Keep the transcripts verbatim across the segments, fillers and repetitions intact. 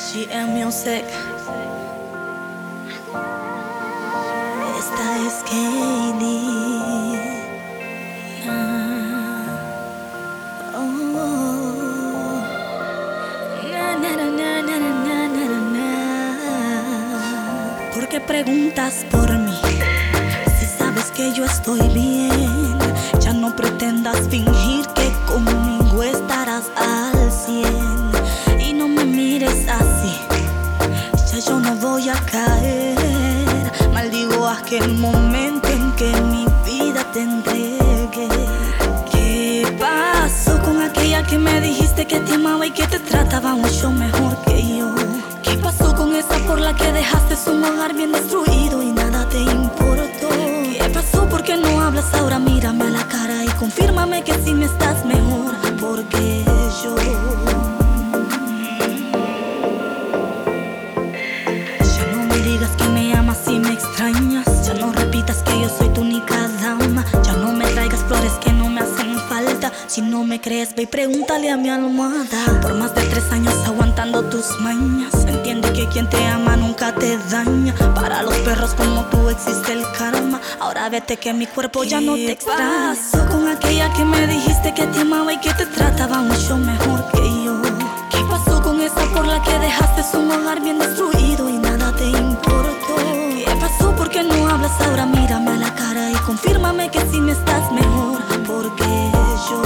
G M Music. Esta es Katie. Ah, oh. Na, na, na, na, na, na, na, na. ¿Por qué preguntas por mí? Si sabes que yo estoy bien, ya no pretendas fingir que conmigo estarás al cien. Y no me mires así, ya yo no voy a caer. Maldigo aquel momento en que mi vida te entregué. ¿Qué pasó con aquella que me dijiste que te amaba y que te trataba mucho mejor que yo? ¿Qué pasó con esa por la que dejaste un hogar bien destruido y nada te importó? ¿Qué pasó? ¿Por qué no hablas ahora? Mírame a la cara y confírmame que sí me estás mejor. Porque yo... Si me extrañas, ya no repitas que yo soy tu única dama. Ya no me traigas flores que no me hacen falta. Si no me crees, ve y pregúntale a mi almohada. Por más de tres años aguantando tus mañas, entiende que quien te ama nunca te daña. Para los perros como tú existe el karma. Ahora vete que mi cuerpo ya no te extraña. ¿Qué pasó con aquella que me dijiste que te amaba y que te trataba mucho mejor que yo? ¿Qué pasó con esa por la que dejaste un hogar bien destruido y nada te importó? ¿Por qué no hablas ahora? Mírame a la cara y confírmame que sí me estás mejor. Porque yo...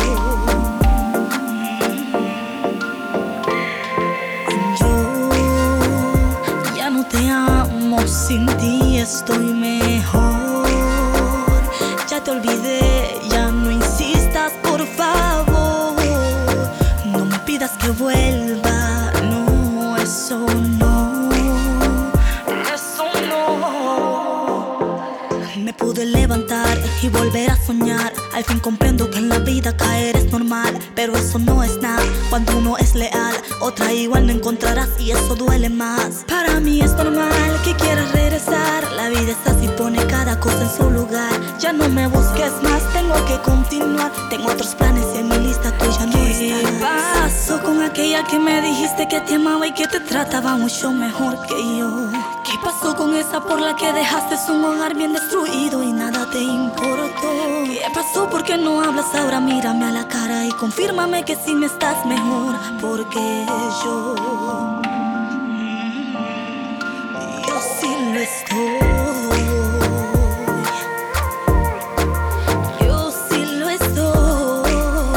Yo ya no te amo, sin ti estoy mejor. Ya te olvidé, ya no insistas, por favor. No me pidas que vuelva, no, eso no. Me pude levantar y volver a soñar. Al fin comprendo que en la vida caer es normal, pero eso no es nada cuando uno es leal. Otra igual no encontrarás y eso duele más. Para mí es normal que quieras regresar. La vida es así, pone cada cosa en su lugar. Ya no me busques más, tengo que continuar. Tengo otros planes y en mi lista tú ya no estás. ¿Qué pasó con aquella que me dijiste que te amaba y que te trataba mucho mejor que yo? ¿Qué pasó con esa por la que dejaste un hogar bien destruido y nada te importó? ¿Qué pasó? ¿Por qué no hablas ahora? Mírame a la cara y confírmame que sí me estás mejor. Porque yo... Yo sí lo estoy. Yo sí lo estoy.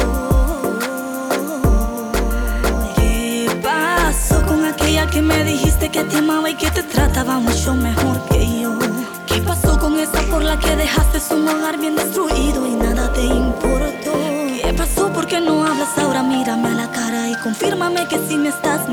¿Qué pasó con aquella que me dijiste que te amaba y que te trataba mucho mejor que yo? ¿Qué pasó con esa por la que dejaste un hogar bien destruido y nada te importó? ¿Qué pasó? ¿Por qué no hablas ahora? Mírame a la cara y confírmame que sí me estás